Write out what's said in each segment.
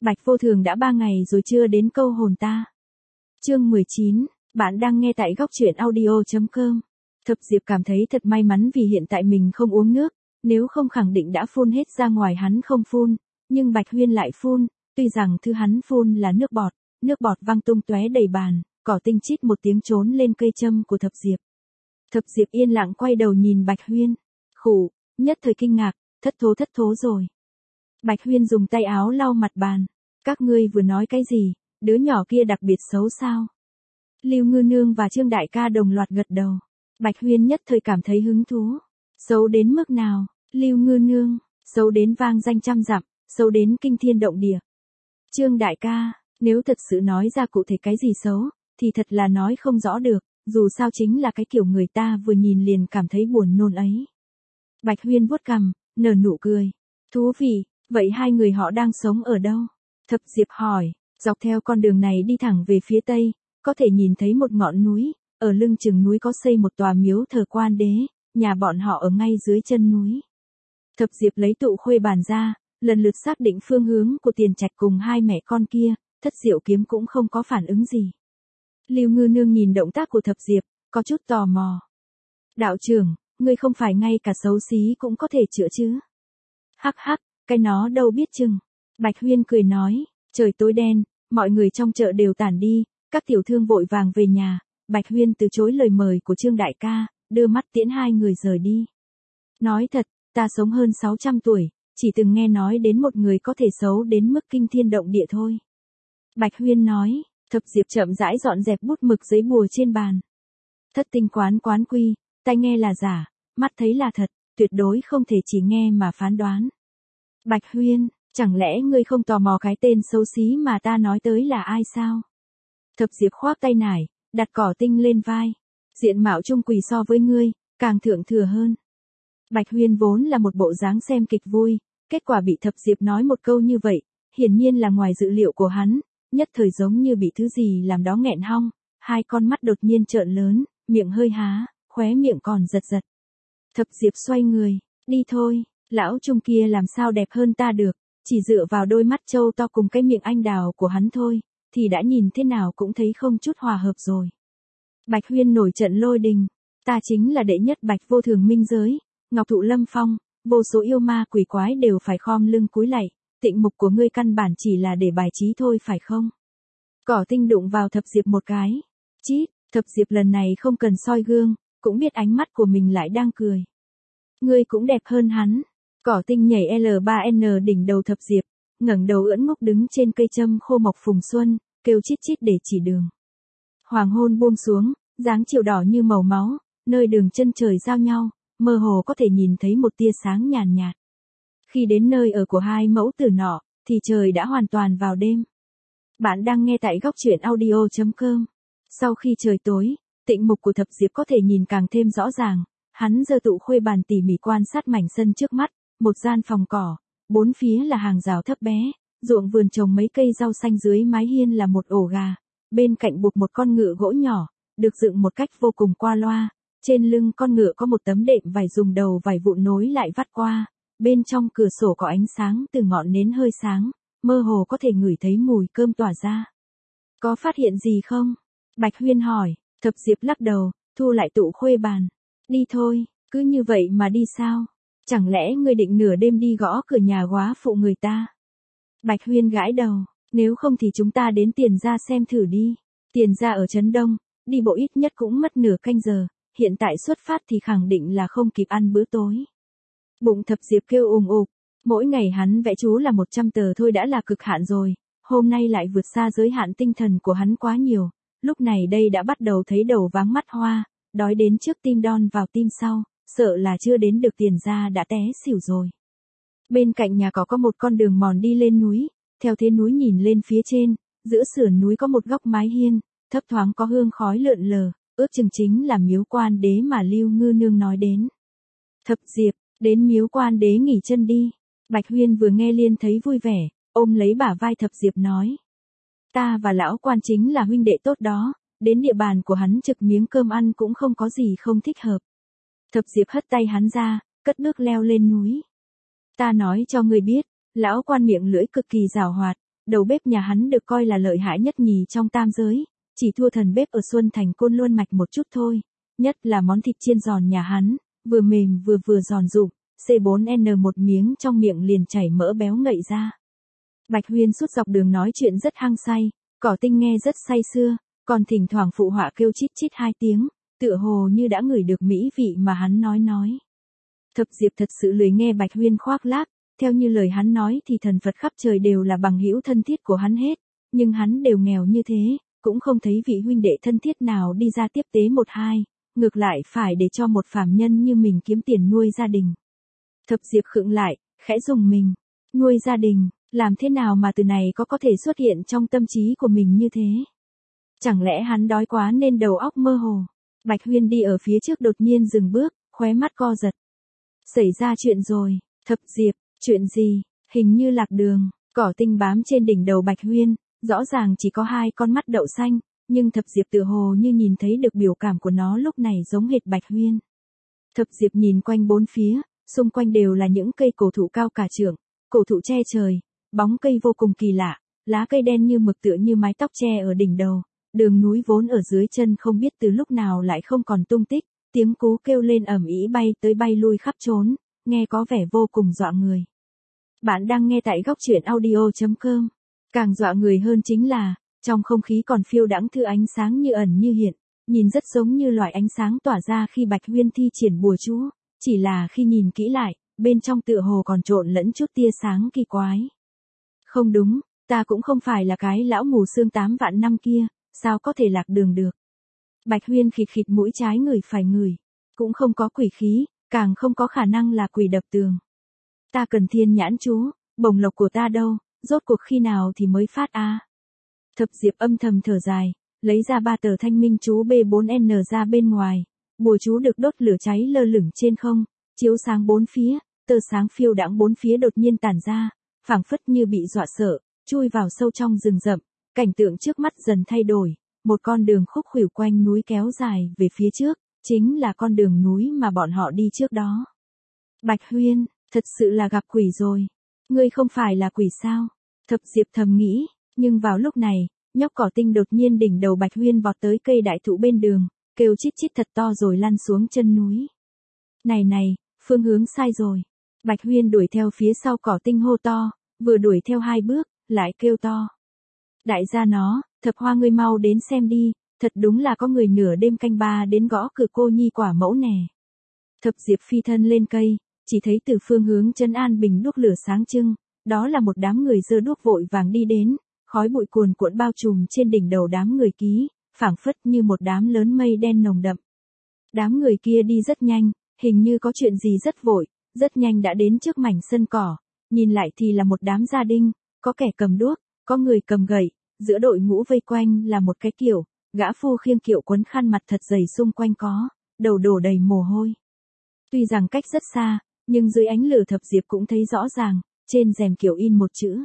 Bạch Vô Thường đã 3 ngày rồi chưa đến câu hồn ta. Chương 19, bạn đang nghe tại góc truyện audio.com. Thập Diệp cảm thấy thật may mắn vì hiện tại mình không uống nước, nếu không khẳng định đã phun hết ra ngoài. Hắn không phun, nhưng Bạch Huyên lại phun, tuy rằng thứ hắn phun là nước bọt văng tung tóe đầy bàn, Cỏ Tinh chít một tiếng trốn lên cây châm của Thập Diệp. Thập Diệp yên lặng quay đầu nhìn Bạch Huyên, khụ, nhất thời kinh ngạc, thất thố rồi. Bạch Huyên dùng tay áo lau mặt bàn, các ngươi vừa nói cái gì, đứa nhỏ kia đặc biệt xấu sao? Lưu Ngư Nương và Trương Đại Ca đồng loạt gật đầu. Bạch Huyên nhất thời cảm thấy hứng thú. Xấu đến mức nào? Lưu Ngư Nương, xấu đến vang danh trăm dặm, xấu đến kinh thiên động địa. Trương Đại Ca, nếu thật sự nói ra cụ thể cái gì xấu, thì thật là nói không rõ được, dù sao chính là cái kiểu người ta vừa nhìn liền cảm thấy buồn nôn ấy. Bạch Huyên vuốt cằm, nở nụ cười. Thú vị, vậy hai người họ đang sống ở đâu? Thập Diệp hỏi, dọc theo con đường này đi thẳng về phía tây, có thể nhìn thấy một ngọn núi, ở lưng chừng núi có xây một tòa miếu thờ Quan Đế, nhà bọn họ ở ngay dưới chân núi. Thập Diệp lấy tụ khuê bàn ra, lần lượt xác định phương hướng của Tiền Trạch cùng hai mẹ con kia, Thất Diệu Kiếm cũng không có phản ứng gì. Lưu Ngư Nương nhìn động tác của Thập Diệp, có chút tò mò. Đạo trưởng, ngươi không phải ngay cả xấu xí cũng có thể chữa chứ? Hắc hắc, cái nó đâu biết chừng. Bạch Huyên cười nói, trời tối đen, mọi người trong chợ đều tản đi, các tiểu thương vội vàng về nhà. Bạch Huyên từ chối lời mời của Trương Đại Ca, đưa mắt tiễn hai người rời đi. Nói thật, ta sống hơn 600 tuổi, chỉ từng nghe nói đến một người có thể xấu đến mức kinh thiên động địa thôi. Bạch Huyên nói, Thập Diệp chậm rãi dọn dẹp bút mực giấy bùa trên bàn. Thất tinh quán quy, tai nghe là giả, mắt thấy là thật, tuyệt đối không thể chỉ nghe mà phán đoán. Bạch Huyên, chẳng lẽ ngươi không tò mò cái tên xấu xí mà ta nói tới là ai sao? Thập Diệp khoác tay nải, đặt Cỏ Tinh lên vai. Diện mạo trung quỳ so với ngươi, càng thượng thừa hơn. Bạch Huyên vốn là một bộ dáng xem kịch vui, kết quả bị Thập Diệp nói một câu như vậy, hiển nhiên là ngoài dự liệu của hắn, nhất thời giống như bị thứ gì làm đó nghẹn họng, hai con mắt đột nhiên trợn lớn, miệng hơi há, khóe miệng còn giật. Thập Diệp xoay người, đi thôi, lão trung kia làm sao đẹp hơn ta được, chỉ dựa vào đôi mắt trâu to cùng cái miệng anh đào của hắn thôi, thì đã nhìn thế nào cũng thấy không chút hòa hợp rồi. Bạch Huyên nổi trận lôi đình, ta chính là đệ nhất Bạch Vô Thường minh giới, Ngọc Thụ Lâm Phong, vô số yêu ma quỷ quái đều phải khom lưng cúi lạy, tịnh mục của ngươi căn bản chỉ là để bài trí thôi phải không? Cỏ Tinh đụng vào Thập Diệp một cái. Chít, Thập Diệp lần này không cần soi gương, cũng biết ánh mắt của mình lại đang cười. Ngươi cũng đẹp hơn hắn. Cỏ Tinh nhảy L3N đỉnh đầu Thập Diệp, ngẩng đầu ưỡn ngốc đứng trên cây châm khô mộc phùng xuân, kêu chít chít để chỉ đường. Hoàng hôn buông xuống, dáng chiều đỏ như màu máu, nơi đường chân trời giao nhau, mơ hồ có thể nhìn thấy một tia sáng nhàn nhạt. Khi đến nơi ở của hai mẫu tử nọ, thì trời đã hoàn toàn vào đêm. Bạn đang nghe tại góc truyện audio.com. Sau khi trời tối, tịnh mục của Thập Diệp có thể nhìn càng thêm rõ ràng, hắn giơ tụ khuê bàn tỉ mỉ quan sát mảnh sân trước mắt, một gian phòng cỏ, bốn phía là hàng rào thấp bé, ruộng vườn trồng mấy cây rau xanh, dưới mái hiên là một ổ gà, bên cạnh buộc một con ngựa gỗ nhỏ, được dựng một cách vô cùng qua loa, trên lưng con ngựa có một tấm đệm vải dùng đầu vải vụn nối lại vắt qua, bên trong cửa sổ có ánh sáng từ ngọn nến hơi sáng, mơ hồ có thể ngửi thấy mùi cơm tỏa ra. Có phát hiện gì không? Bạch Huyên hỏi. Thập Diệp lắc đầu, thu lại tụ khuê bàn. Đi thôi, cứ như vậy mà đi sao? Chẳng lẽ ngươi định nửa đêm đi gõ cửa nhà góa phụ người ta? Bạch Huyên gãi đầu, nếu không thì chúng ta đến Tiền Gia xem thử đi. Tiền Gia ở Trấn Đông, đi bộ ít nhất cũng mất nửa canh giờ, hiện tại xuất phát thì khẳng định là không kịp ăn bữa tối. Bụng Thập Diệp kêu ùng ục, mỗi ngày hắn vẽ chú là 100 tờ thôi đã là cực hạn rồi, hôm nay lại vượt xa giới hạn tinh thần của hắn quá nhiều, lúc này đây đã bắt đầu thấy đầu váng mắt hoa, đói đến trước tim đon vào tim sau, sợ là chưa đến được Tiền Gia đã té xỉu rồi. Bên cạnh nhà có một con đường mòn đi lên núi, theo thế núi nhìn lên phía trên, giữa sườn núi có một góc mái hiên, thấp thoáng có hương khói lượn lờ, ước chừng chính là miếu Quan Đế mà Lưu Ngư Nương nói đến. Thập Diệp, đến miếu Quan Đế nghỉ chân đi. Bạch Huyên vừa nghe liền thấy vui vẻ, ôm lấy bả vai Thập Diệp nói. Ta và lão quan chính là huynh đệ tốt đó, đến địa bàn của hắn trực miếng cơm ăn cũng không có gì không thích hợp. Thập Diệp hất tay hắn ra, cất bước leo lên núi. Ta nói cho ngươi biết, lão quan miệng lưỡi cực kỳ giảo hoạt, đầu bếp nhà hắn được coi là lợi hại nhất nhì trong tam giới, chỉ thua thần bếp ở Xuân Thành Côn Luân Mạch một chút thôi, nhất là món thịt chiên giòn nhà hắn, vừa mềm vừa giòn rụm, C4N một miếng trong miệng liền chảy mỡ béo ngậy ra. Bạch Huyên suốt dọc đường nói chuyện rất hăng say, Cỏ Tinh nghe rất say sưa, còn thỉnh thoảng phụ họa kêu chít chít 2 tiếng, tựa hồ như đã ngửi được mỹ vị mà hắn nói. Thập Diệp thật sự lười nghe Bạch Huyên khoác lác, theo như lời hắn nói thì thần Phật khắp trời đều là bằng hữu thân thiết của hắn hết, nhưng hắn đều nghèo như thế, cũng không thấy vị huynh đệ thân thiết nào đi ra tiếp tế một hai, ngược lại phải để cho một phàm nhân như mình kiếm tiền nuôi gia đình. Thập Diệp khựng lại, khẽ dùng mình, nuôi gia đình, làm thế nào mà từ này có thể xuất hiện trong tâm trí của mình như thế? Chẳng lẽ hắn đói quá nên đầu óc mơ hồ? Bạch Huyên đi ở phía trước đột nhiên dừng bước, khóe mắt co giật. Xảy ra chuyện rồi, Thập Diệp, chuyện gì? Hình như lạc đường. Cỏ Tinh bám trên đỉnh đầu Bạch Huyên, rõ ràng chỉ có 2 con mắt đậu xanh, nhưng Thập Diệp tựa hồ như nhìn thấy được biểu cảm của nó lúc này giống hệt Bạch Huyên. Thập Diệp nhìn quanh bốn phía, xung quanh đều là những cây cổ thụ cao cả trượng, cổ thụ che trời, bóng cây vô cùng kỳ lạ, lá cây đen như mực tựa như mái tóc che ở đỉnh đầu, đường núi vốn ở dưới chân không biết từ lúc nào lại không còn tung tích, tiếng cú kêu lên ầm ĩ bay tới bay lui khắp trốn, nghe có vẻ vô cùng dọa người. Bạn đang nghe tại góc truyện audio.com. Càng dọa người hơn chính là, trong không khí còn phiêu đãng thứ ánh sáng như ẩn như hiện, nhìn rất giống như loại ánh sáng tỏa ra khi Bạch Huyên thi triển bùa chú, chỉ là khi nhìn kỹ lại, bên trong tựa hồ còn trộn lẫn chút tia sáng kỳ quái. Không đúng, ta cũng không phải là cái lão mù xương 8 vạn năm kia, sao có thể lạc đường được. Bạch Huyên khịt khịt mũi trái ngửi phải ngửi, cũng không có quỷ khí, càng không có khả năng là quỷ đập tường. Ta cần thiên nhãn chú, bổng lộc của ta đâu, rốt cuộc khi nào thì mới phát a? Thập Diệp âm thầm thở dài, lấy ra 3 tờ thanh minh chú B4N ra bên ngoài, bùa chú được đốt lửa cháy lơ lửng trên không, chiếu sáng bốn phía, tơ sáng phiêu đãng bốn phía đột nhiên tản ra, phảng phất như bị dọa sợ, chui vào sâu trong rừng rậm, cảnh tượng trước mắt dần thay đổi, một con đường khúc khuỷu quanh núi kéo dài về phía trước, chính là con đường núi mà bọn họ đi trước đó. Bạch Huyên, thật sự là gặp quỷ rồi. Ngươi không phải là quỷ sao? Thập Diệp thầm nghĩ, nhưng vào lúc này, nhóc Cỏ Tinh đột nhiên đỉnh đầu Bạch Huyên vọt tới cây đại thụ bên đường, kêu chít chít thật to rồi lăn xuống chân núi. Này, phương hướng sai rồi. Bạch Huyên đuổi theo phía sau Cỏ Tinh hô to, vừa đuổi theo 2 bước, lại kêu to. Đại gia nó, Thập Hoa ngươi mau đến xem đi, thật đúng là có người nửa đêm canh 3 đến gõ cửa cô nhi quả mẫu nè. Thập Diệp phi thân lên cây, chỉ thấy từ phương hướng Trấn An Bình đuốc lửa sáng trưng, đó là một đám người giơ đuốc vội vàng đi đến, khói bụi cuồn cuộn bao trùm trên đỉnh đầu đám người ký, phảng phất như một đám lớn mây đen nồng đậm. Đám người kia đi rất nhanh, hình như có chuyện gì rất vội, rất nhanh đã đến trước mảnh sân cỏ, nhìn lại thì là một đám gia đình, có kẻ cầm đuốc, có người cầm gậy, giữa đội ngũ vây quanh là một cái kiểu, gã phu khiêng kiệu quấn khăn mặt thật dày xung quanh có, đầu đổ đầy mồ hôi. Tuy rằng cách rất xa, nhưng dưới ánh lửa Thập Diệp cũng thấy rõ ràng, trên rèm kiệu in một chữ.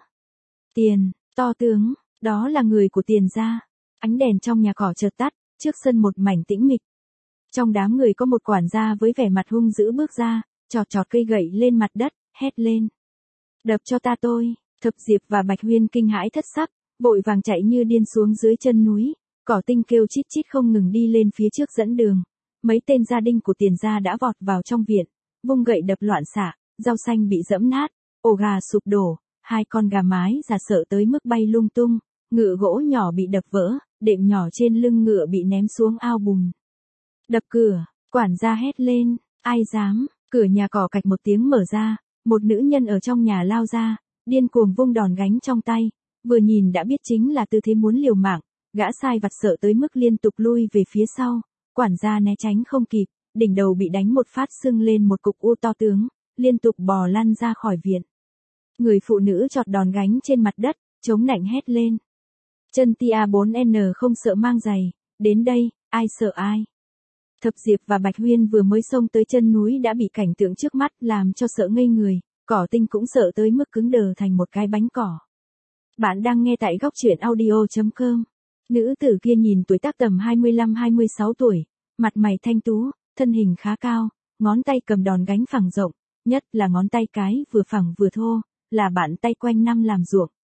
Tiền, to tướng, đó là người của Tiền gia. Ánh đèn trong nhà cỏ chợt tắt, trước sân một mảnh tĩnh mịch. Trong đám người có một quản gia với vẻ mặt hung dữ bước ra, chọt cây gậy lên mặt đất, hét lên. Đập cho ta tôi. Thập Diệp và Bạch Huyên kinh hãi thất sắc, vội vàng chạy như điên xuống dưới chân núi, Cỏ Tinh kêu chít chít không ngừng đi lên phía trước dẫn đường. Mấy tên gia đình của Tiền gia đã vọt vào trong viện, vung gậy đập loạn xạ, rau xanh bị dẫm nát, ổ gà sụp đổ, 2 con gà mái già sợ tới mức bay lung tung, ngựa gỗ nhỏ bị đập vỡ, đệm nhỏ trên lưng ngựa bị ném xuống ao bùn. Đập cửa, quản gia hét lên, ai dám, cửa nhà cỏ cạch một tiếng mở ra, một nữ nhân ở trong nhà lao ra, điên cuồng vung đòn gánh trong tay, vừa nhìn đã biết chính là tư thế muốn liều mạng, gã sai vặt sợ tới mức liên tục lui về phía sau, quản gia né tránh không kịp, đỉnh đầu bị đánh một phát sưng lên một cục u to tướng, liên tục bò lăn ra khỏi viện. Người phụ nữ chọt đòn gánh trên mặt đất, chống nạnh hét lên. Chân tia 4N không sợ mang giày, đến đây, ai sợ ai. Thập Diệp và Bạch Huyên vừa mới xông tới chân núi đã bị cảnh tượng trước mắt làm cho sợ ngây người, Cỏ Tinh cũng sợ tới mức cứng đờ thành một cái bánh cỏ. Bạn đang nghe tại góc truyện audio.com. Nữ tử kia nhìn tuổi tác tầm 25-26 tuổi, mặt mày thanh tú, thân hình khá cao, ngón tay cầm đòn gánh phẳng rộng, nhất là ngón tay cái vừa phẳng vừa thô, là bàn tay quanh năm làm ruộng,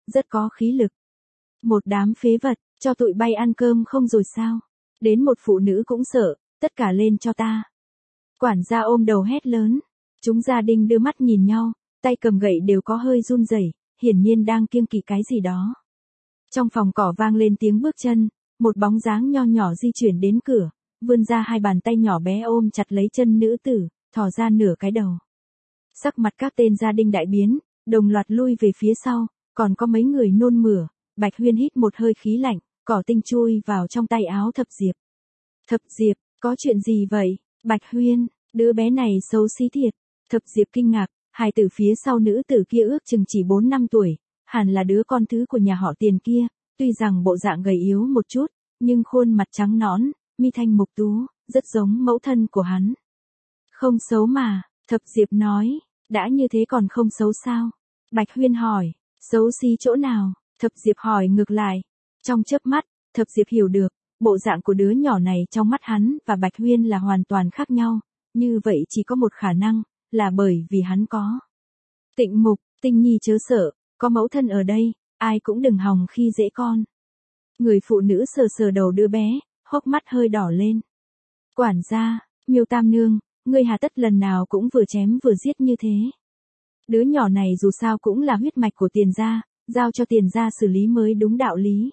rất có khí lực. Một đám phế vật, cho tụi bay ăn cơm không rồi sao? Đến một phụ nữ cũng sợ, tất cả lên cho ta. Quản gia ôm đầu hét lớn. Chúng gia đình đưa mắt nhìn nhau, tay cầm gậy đều có hơi run rẩy, hiển nhiên đang kiêng kỵ cái gì đó. Trong phòng cỏ vang lên tiếng bước chân, một bóng dáng nho nhỏ di chuyển đến cửa, vươn ra hai bàn tay nhỏ bé ôm chặt lấy chân nữ tử, thò ra nửa cái đầu. Sắc mặt các tên gia đình đại biến, đồng loạt lui về phía sau, còn có mấy người nôn mửa. Bạch Huyên hít một hơi khí lạnh, cỏ tinh chui vào trong tay áo Thập Diệp. Thập Diệp, có chuyện gì vậy? Bạch Huyên, đứa bé này xấu xí thiệt. Thập Diệp kinh ngạc, hài tử phía sau nữ tử kia ước chừng chỉ 4 năm tuổi, hẳn là đứa con thứ của nhà họ Tiền kia, tuy rằng bộ dạng gầy yếu một chút, nhưng khuôn mặt trắng nõn, mi thanh mục tú, rất giống mẫu thân của hắn. Không xấu mà, Thập Diệp nói, đã như thế còn không xấu sao? Bạch Huyên hỏi, xấu xí chỗ nào? Thập Diệp hỏi ngược lại. Trong chớp mắt, Thập Diệp hiểu được, bộ dạng của đứa nhỏ này trong mắt hắn và Bạch Huyên là hoàn toàn khác nhau, như vậy chỉ có một khả năng, là bởi vì hắn có. Tịnh Mục, Tinh Nhi chớ sợ, có mẫu thân ở đây, ai cũng đừng hòng khi dễ con. Người phụ nữ sờ sờ đầu đứa bé, hốc mắt hơi đỏ lên. Quản gia, Miêu Tam Nương, ngươi hà tất lần nào cũng vừa chém vừa giết như thế. Đứa nhỏ này dù sao cũng là huyết mạch của Tiền gia, giao cho Tiền gia xử lý mới đúng đạo lý.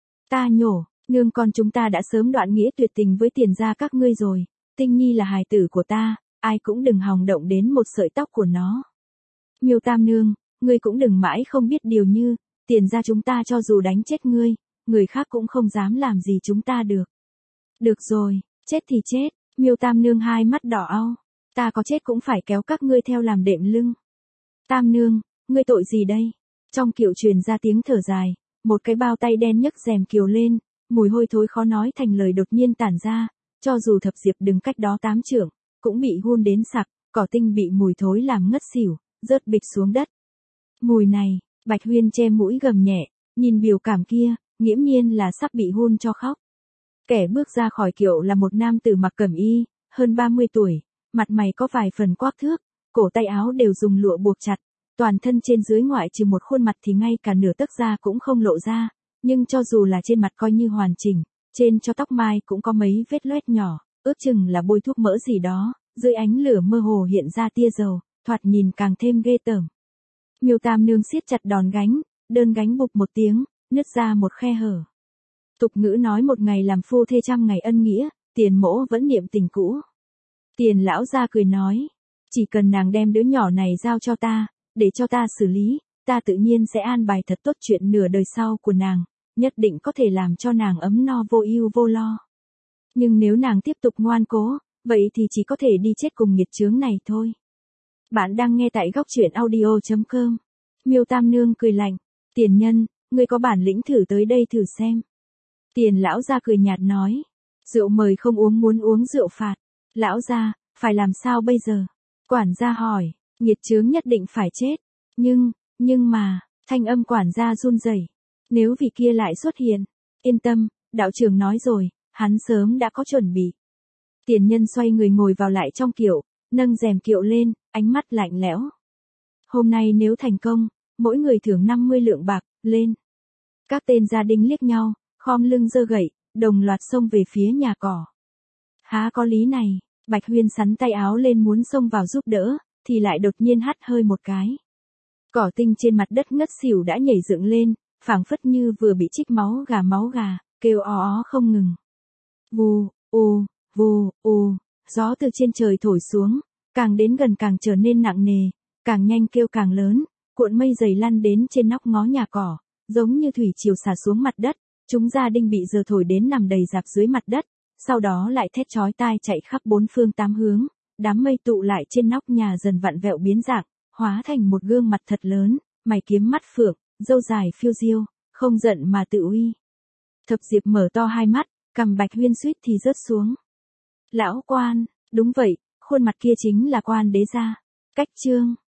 Ta nhổ, nương con chúng ta đã sớm đoạn nghĩa tuyệt tình với Tiền gia các ngươi rồi, Tinh Nhi là hài tử của ta, ai cũng đừng hòng động đến một sợi tóc của nó. Miêu Tam Nương, ngươi cũng đừng mãi không biết điều như, Tiền gia chúng ta cho dù đánh chết ngươi, người khác cũng không dám làm gì chúng ta được. Được rồi, chết thì chết, Miêu Tam Nương hai mắt đỏ au, ta có chết cũng phải kéo các ngươi theo làm đệm lưng. Tam Nương, ngươi tội gì đây? Trong kiệu truyền ra tiếng thở dài, một cái bao tay đen nhấc rèm kiều lên, mùi hôi thối khó nói thành lời đột nhiên tản ra, cho dù Thập Diệp đứng cách đó 8 trượng, cũng bị hun đến sặc, cỏ tinh bị mùi thối làm ngất xỉu, rớt bịch xuống đất. Mùi này, Bạch Huyên che mũi gầm nhẹ, nhìn biểu cảm kia, nghiễm nhiên là sắp bị hun cho khóc. Kẻ bước ra khỏi kiệu là một nam tử mặc cẩm y, hơn 30 tuổi, mặt mày có vài phần quắc thước, cổ tay áo đều dùng lụa buộc chặt, toàn thân trên dưới ngoại trừ một khuôn mặt thì ngay cả nửa tấc da cũng không lộ ra, nhưng cho dù là trên mặt coi như hoàn chỉnh, trên cho tóc mai cũng có mấy vết loét nhỏ, ước chừng là bôi thuốc mỡ gì đó, dưới ánh lửa mơ hồ hiện ra tia dầu, thoạt nhìn càng thêm ghê tởm. Miêu Tam Nương siết chặt đòn gánh, đơn gánh bục một tiếng, nứt ra một khe hở. Tục ngữ nói một ngày làm phu thê trăm ngày ân nghĩa, Tiền mỗ vẫn niệm tình cũ. Tiền lão gia cười nói, chỉ cần nàng đem đứa nhỏ này giao cho ta, để cho ta xử lý, ta tự nhiên sẽ an bài thật tốt chuyện nửa đời sau của nàng, nhất định có thể làm cho nàng ấm no vô ưu vô lo. Nhưng nếu nàng tiếp tục ngoan cố, vậy thì chỉ có thể đi chết cùng nghiệt chướng này thôi. Bạn đang nghe tại góc truyện audio.com. Miêu Tam Nương cười lạnh, Tiền nhân, ngươi có bản lĩnh thử tới đây thử xem. Tiền lão gia cười nhạt nói, rượu mời không uống muốn uống rượu phạt. Lão gia, phải làm sao bây giờ? Quản gia hỏi, nghiệt chướng nhất định phải chết. Nhưng mà, thanh âm quản gia run rẩy. Nếu vị kia lại xuất hiện, yên tâm, đạo trưởng nói rồi, hắn sớm đã có chuẩn bị. Tiền nhân xoay người ngồi vào lại trong kiệu, nâng rèm kiệu lên, ánh mắt lạnh lẽo. Hôm nay nếu thành công, mỗi người thưởng 50 lượng bạc, lên. Các tên gia đình liếc nhau, khom lưng giơ gậy, đồng loạt xông về phía nhà cỏ. Há có lý này, Bạch Huyên sắn tay áo lên muốn xông vào giúp đỡ, thì lại đột nhiên hắt hơi một cái. Cỏ tinh trên mặt đất ngất xỉu đã nhảy dựng lên, phảng phất như vừa bị trích máu gà, kêu ó ó không ngừng. Vù, vù, gió từ trên trời thổi xuống, càng đến gần càng trở nên nặng nề, càng nhanh kêu càng lớn, cuộn mây dày lăn đến trên nóc ngó nhà cỏ, giống như thủy triều xả xuống mặt đất, chúng gia đình bị giờ thổi đến nằm đầy rạp dưới mặt đất, sau đó lại thét chói tai chạy khắp bốn phương tám hướng, đám mây tụ lại trên nóc nhà dần vặn vẹo biến dạng, hóa thành một gương mặt thật lớn, mày kiếm mắt phượng, râu dài phiêu diêu, không giận mà tự uy. Thập Diệp mở to hai mắt, cằm Bạch Huyên suýt thì rớt xuống. Lão quan, đúng vậy, khuôn mặt kia chính là Quan Đế gia. Cách chương